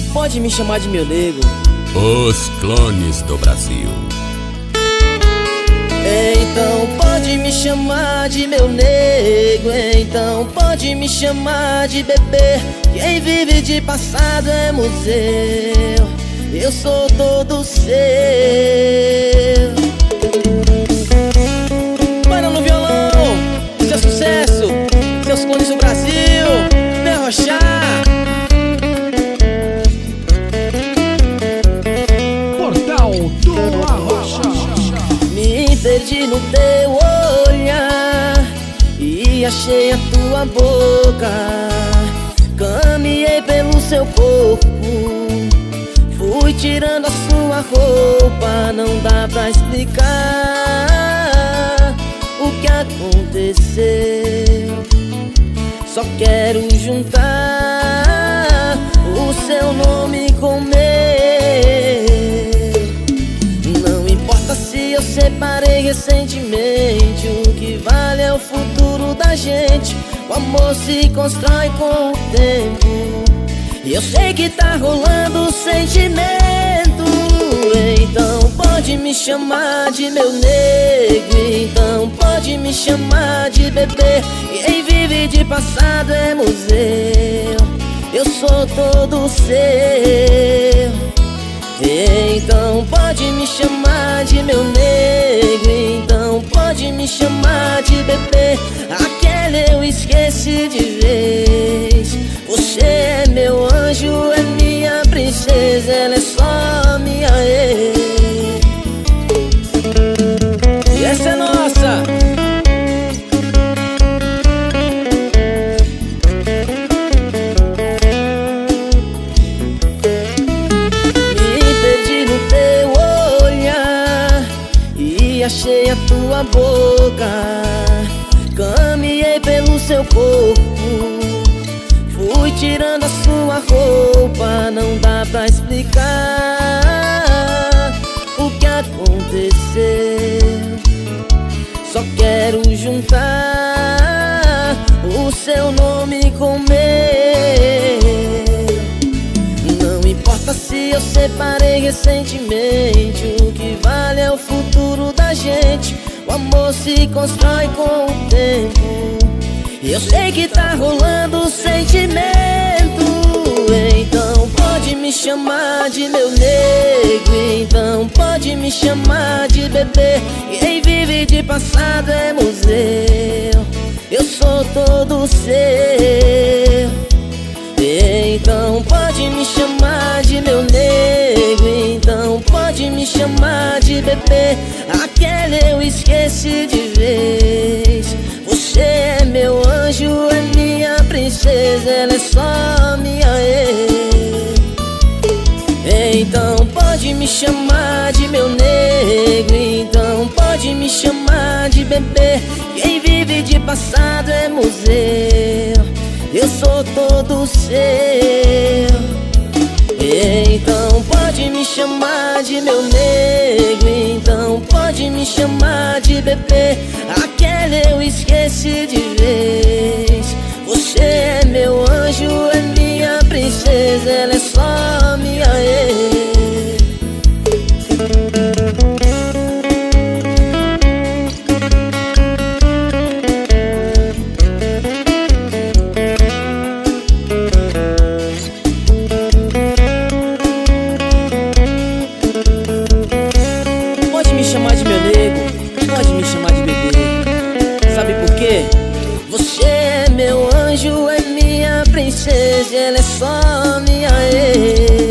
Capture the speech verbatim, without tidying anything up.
pode me chamar de meu nego. Os clones do Brasil. Então pode me chamar de meu nego, então pode me chamar de bebê. Quem vive de passado é museu, eu sou todo seu. Bora no violão, seu sucesso, seus clones do Brasil, derrochar. Portal do Arrocha. Me perdi no teu olhar e achei a tua boca. Caminhei pelo seu corpo, fui tirando a sua roupa. Não dá pra explicar o que aconteceu. Só quero juntar o seu nome com o meu. Não importa se eu separei recentemente, o que vale é o futuro da gente. O amor se constrói com o tempo, e eu sei que tá rolando sentimento. Então pode me chamar de meu nego, então pode me chamar de bebê. Quem vive de passado é museu, eu sou todo seu. Então pode me chamar de meu nego, então pode me chamar de bebê. Aquele eu esqueci de vez. Você é meu anjo, é minha princesa, ela é só minha ex. E essa é nossa. Achei a tua boca, caminhei pelo seu corpo, fui tirando a sua roupa. Não dá pra explicar o que aconteceu. Só quero juntar o seu nome com o meu. Não importa se eu separei recentemente, o que vale é o futuro da gente. O amor se constrói com o tempo, e eu sei que tá rolando sentimento. Então pode me chamar de meu nego, então pode me chamar de bebê. Quem vive de passado é museu, eu sou todo seu. Então pode me chamar de meu nego, então pode me chamar de bebê. Aquele eu esqueci de vez. Você é meu anjo, é minha princesa, ela é só minha ex. Então pode me chamar de meu nego, então pode me chamar de bebê. Quem vive de passado é museu, eu sou todo seu. Então pode me chamar de meu nego, então pode me chamar de bebê. Aquele eu esqueci de vez. Você é meu anjo, é minha princesa, ela é só minha ex. Pode me chamar de bebê. Sabe por quê? Você é meu anjo, é minha princesa, ela é só minha ex.